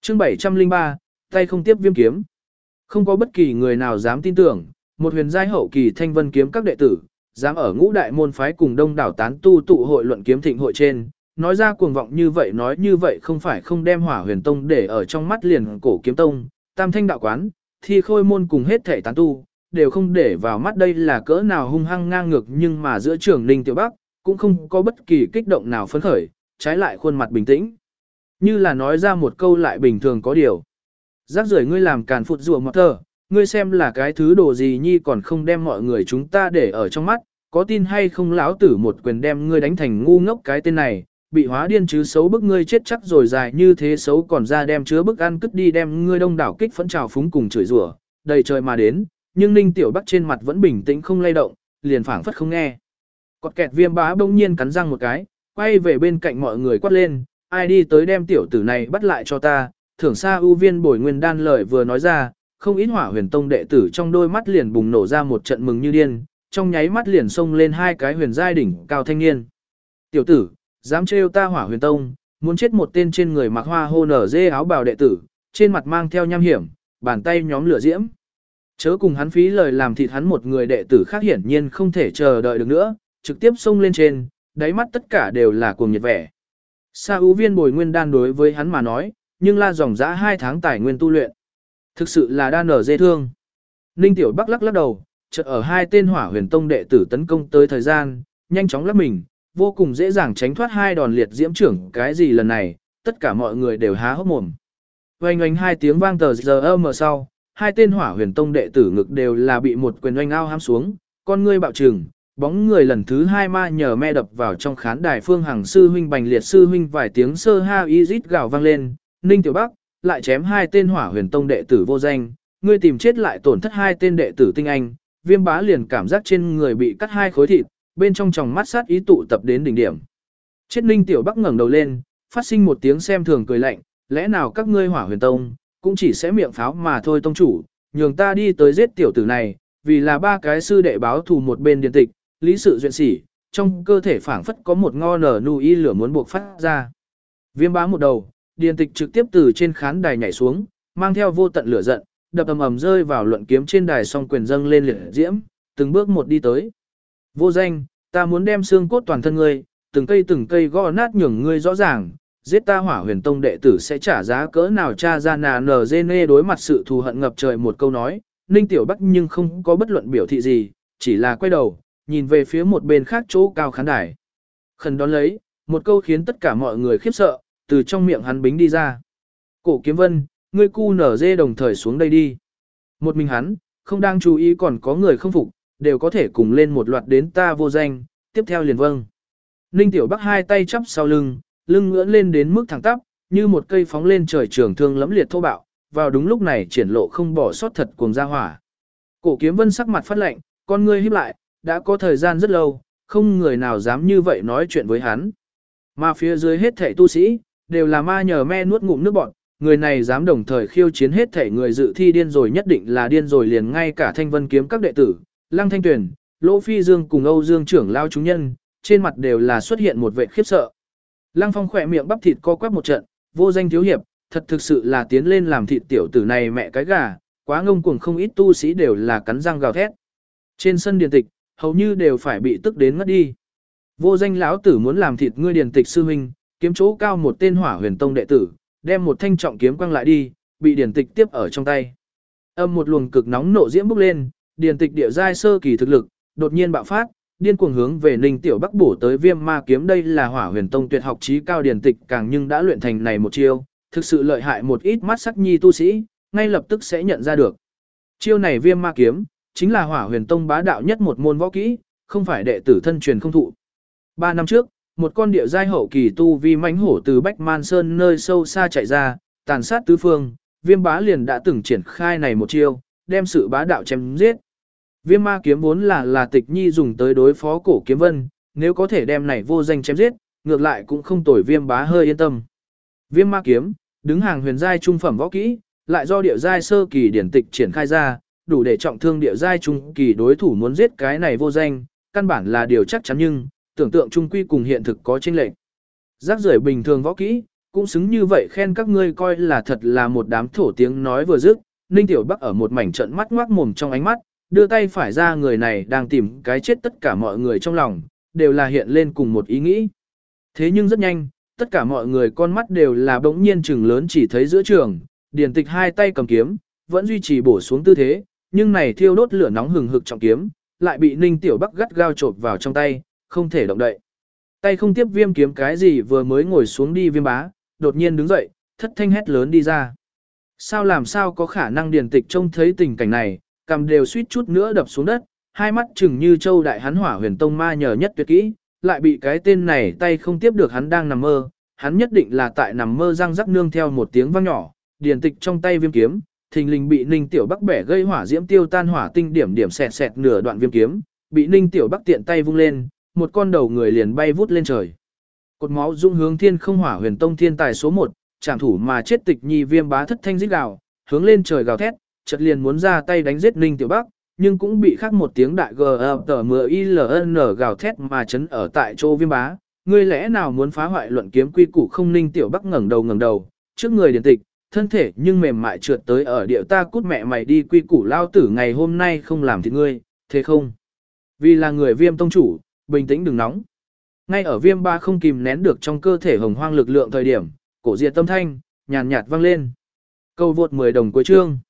Chương 703, tay không tiếp viêm kiếm. Không có bất kỳ người nào dám tin tưởng, một huyền giai hậu kỳ thanh vân kiếm các đệ tử, dám ở ngũ đại môn phái cùng đông đảo tán tu tụ hội luận kiếm thịnh hội trên, nói ra cuồng vọng nói như vậy không phải không đem Hỏa Huyền Tông để ở trong mắt liền Cổ Kiếm Tông, Tam Thanh đạo quán, Thi Khôi môn cùng hết thể tán tu, đều không để vào mắt đây là cỡ nào hung hăng ngang ngược, nhưng mà giữa trưởng Ninh Tiểu Bắc cũng không có bất kỳ kích động nào phấn khởi, trái lại khuôn mặt bình tĩnh, như là nói ra một câu lại bình thường có điều. Rác rưởi ngươi làm càn phụt rùa mọt thờ, ngươi xem là cái thứ đồ gì nhi còn không đem mọi người chúng ta để ở trong mắt, có tin hay không lão tử một quyền đem ngươi đánh thành ngu ngốc cái tên này, bị hóa điên chứ xấu bức ngươi chết chắc rồi dài như thế xấu còn ra đem chứa bức ăn cất đi đem ngươi đông đảo kích phẫn trào phúng cùng chửi rủa, đầy trời mà đến, nhưng Ninh Tiểu Bắc trên mặt vẫn bình tĩnh không lay động, liền phảng phất không nghe. Cọt kẹt Viêm Bá bỗng nhiên cắn răng một cái, quay về bên cạnh mọi người quát lên, ai đi tới đem tiểu tử này bắt lại cho ta, thưởng xa ưu viên bồi nguyên đan lời vừa nói ra, không ít Hỏa Huyền Tông đệ tử trong đôi mắt liền bùng nổ ra một trận mừng như điên, trong nháy mắt liền xông lên hai cái huyền giai đỉnh cao thanh niên. Tiểu tử, dám trêu ta Hỏa Huyền Tông, muốn chết một tên trên người mặc hoa hô nở dê áo bào đệ tử, trên mặt mang theo nham hiểm, bàn tay nhóm lửa diễm. Chớ cùng hắn phí lời làm thịt hắn một người đệ tử khác hiển nhiên không thể chờ đợi được nữa, trực tiếp xông lên trên, đáy mắt tất cả đều là cuồng nhiệt vẻ. Sa ưu viên bồi nguyên đan đối với hắn mà nói, nhưng la dòng dã 2 tháng tài nguyên tu luyện. Thực sự là đan nở dê thương. Ninh Tiểu Bắc lắc đầu, chợt ở hai tên Hỏa Huyền Tông đệ tử tấn công tới thời gian, nhanh chóng lắp mình, vô cùng dễ dàng tránh thoát hai đòn liệt diễm trưởng cái gì lần này, tất cả mọi người đều há hốc mồm. Oanh oanh hai tiếng vang tờ giờ âm sau, hai tên Hỏa Huyền Tông đệ tử ngực đều là bị một quyền oanh ao hãm xuống, con ngươi bạo trừng, bóng người lần thứ hai ma nhờ me đập vào trong khán đài Phương Hằng sư huynh Bành Liệt sư huynh vài tiếng sơ ha y rít gào vang lên, Ninh Tiểu Bắc lại chém hai tên Hỏa Huyền Tông đệ tử vô danh, ngươi tìm chết lại tổn thất hai tên đệ tử tinh anh, Viêm Bá liền cảm giác trên người bị cắt hai khối thịt, bên trong tròng mắt sát ý tụ tập đến đỉnh điểm. Chết Ninh Tiểu Bắc ngẩng đầu lên, phát sinh một tiếng xem thường cười lạnh, lẽ nào các ngươi Hỏa Huyền Tông cũng chỉ sẽ miệng pháo mà thôi tông chủ, nhường ta đi tới giết tiểu tử này, vì là ba cái sư đệ báo thù một bên điển tịch, lý sự duyện sỉ, trong cơ thể phảng phất có một ngo nở nu y lửa muốn buộc phát ra. Viêm Bá một đầu, điển tịch trực tiếp từ trên khán đài nhảy xuống, mang theo vô tận lửa giận, đập ầm ầm rơi vào luận kiếm trên đài song quyền dâng lên liệt diễm, từng bước một đi tới. Vô danh, ta muốn đem xương cốt toàn thân ngươi, từng cây gõ nát nhường ngươi rõ ràng, giết ta Hỏa Huyền Tông đệ tử sẽ trả giá cỡ nào cha ra nà nở dê nê đối mặt sự thù hận ngập trời một câu nói, Ninh Tiểu Bắc nhưng không có bất luận biểu thị gì, chỉ là quay đầu, nhìn về phía một bên khác chỗ cao khán đài. Khẩn đón lấy, một câu khiến tất cả mọi người khiếp sợ, từ trong miệng hắn bính đi ra. Cổ Kiếm Vân, ngươi cu nở dê đồng thời xuống đây đi. Một mình hắn, không đang chú ý còn có người không phục, đều có thể cùng lên một loạt đến ta vô danh, tiếp theo liền vâng. Ninh Tiểu Bắc hai tay chắp sau lưng, lưng ngưỡng lên đến mức thẳng tắp, như một cây phóng lên trời trường thương lẫm liệt thô bạo, vào đúng lúc này triển lộ không bỏ sót thật cuồng ra hỏa. Cổ Kiếm Vân sắc mặt phát lạnh, con ngươi híp lại, đã có thời gian rất lâu, không người nào dám như vậy nói chuyện với hắn. Mà phía dưới hết thảy tu sĩ, đều là ma nhờ me nuốt ngụm nước bọt, người này dám đồng thời khiêu chiến hết thảy người dự thi điên rồi nhất định là điên rồi liền ngay cả Thanh Vân kiếm các đệ tử, Lăng Thanh Tuyền, Lỗ Phi Dương cùng Âu Dương trưởng lao chúng nhân, trên mặt đều là xuất hiện một vẻ khiếp sợ. Lăng Phong khỏe miệng bắp thịt co quắp một trận, vô danh thiếu hiệp, thật thực sự là tiến lên làm thịt tiểu tử này mẹ cái gà, quá ngông cuồng không ít tu sĩ đều là cắn răng gào thét. Trên sân điền tịch, hầu như đều phải bị tức đến ngất đi. Vô danh lão tử muốn làm thịt ngươi điền tịch sư huynh, kiếm chỗ cao một tên Hỏa Huyền Tông đệ tử, đem một thanh trọng kiếm quăng lại đi, bị điền tịch tiếp ở trong tay. Âm một luồng cực nóng nộ diễm bốc lên, điền tịch địa giai sơ kỳ thực lực, đột nhiên bạo phát, điên cuồng hướng về Ninh Tiểu Bắc bổ tới Viêm Ma kiếm đây là Hỏa Huyền Tông tuyệt học chí cao điền tịch càng nhưng đã luyện thành này một chiêu, thực sự lợi hại một ít mắt sắc nhi tu sĩ, ngay lập tức sẽ nhận ra được. Chiêu này Viêm Ma kiếm, chính là Hỏa Huyền Tông bá đạo nhất một môn võ kỹ, không phải đệ tử thân truyền không thụ. 3 năm trước, một con địa giai hậu kỳ tu vi mãnh hổ từ Bách Man Sơn nơi sâu xa chạy ra, tàn sát tứ phương, Viêm Bá liền đã từng triển khai này một chiêu, đem sự bá đạo chém giết. Viêm Ma kiếm vốn là Tịch Nhi dùng tới đối phó Cổ Kiếm Vân, nếu có thể đem này vô danh chém giết, ngược lại cũng không tồi Viêm Bá hơi yên tâm. Viêm Ma kiếm, đứng hàng huyền giai trung phẩm võ kỹ, lại do địa giai sơ kỳ điển tịch triển khai ra, đủ để trọng thương địa giai trung kỳ đối thủ muốn giết cái này vô danh, căn bản là điều chắc chắn nhưng tưởng tượng trung quy cùng hiện thực có chênh lệch. Rác rưởi bình thường võ kỹ, cũng xứng như vậy khen các ngươi coi là thật là một đám thổ tiếng nói vừa dứt. Ninh Tiểu Bắc ở một mảnh trận mắt ngoác mồm trong ánh mắt, đưa tay phải ra người này đang tìm cái chết tất cả mọi người trong lòng, đều là hiện lên cùng một ý nghĩ. Thế nhưng rất nhanh, tất cả mọi người con mắt đều là bỗng nhiên trừng lớn chỉ thấy giữa trường, Điền Tịch hai tay cầm kiếm, vẫn duy trì bổ xuống tư thế, nhưng này thiêu đốt lửa nóng hừng hực trọng kiếm, lại bị Ninh Tiểu Bắc gắt gao chộp vào trong tay, không thể động đậy. Tay không tiếp Viêm kiếm cái gì vừa mới ngồi xuống đi Viêm bá, đột nhiên đứng dậy, thất thanh hét lớn đi ra. Sao làm sao có khả năng Điền Tịch trông thấy tình cảnh này, cầm đều suýt chút nữa đập xuống đất, hai mắt chừng như châu đại hắn Hỏa Huyền Tông ma nhờ nhất tuyệt kỹ, lại bị cái tên này tay không tiếp được hắn đang nằm mơ, hắn nhất định là tại nằm mơ răng rắc nương theo một tiếng vang nhỏ, Điền Tịch trong tay Viêm kiếm, thình lình bị Ninh Tiểu Bắc bẻ gây hỏa diễm tiêu tan hỏa tinh điểm điểm xẹt xẹt nửa đoạn Viêm kiếm, bị Ninh Tiểu Bắc tiện tay vung lên, một con đầu người liền bay vút lên trời. Cột máu dung hướng thiên không Hỏa Huyền Tông thiên tài số 1, trảm thủ mà chết Tịch Nhi Viêm bá thất thanh rít gào, hướng lên trời gào thét, chợt liền muốn ra tay đánh giết Ninh Tiểu Bắc, nhưng cũng bị khắc một tiếng đại GTMILN gào thét mà chấn ở tại chỗ Viêm bá. Ngươi lẽ nào muốn phá hoại luận kiếm quy củ không? Ninh Tiểu Bắc ngẩng đầu, trước người Điền Tịch, thân thể nhưng mềm mại trượt tới ở địa ta cút mẹ mày đi quy củ lao tử ngày hôm nay không làm thịt ngươi, thế không? Vì là người Viêm tông chủ, bình tĩnh đừng nóng. Ngay ở Viêm bá không kìm nén được trong cơ thể hồng hoang lực lượng thời điểm, cổ diệt tâm thanh, nhàn nhạt vang lên. Câu vượt 10 đồng cuối chương.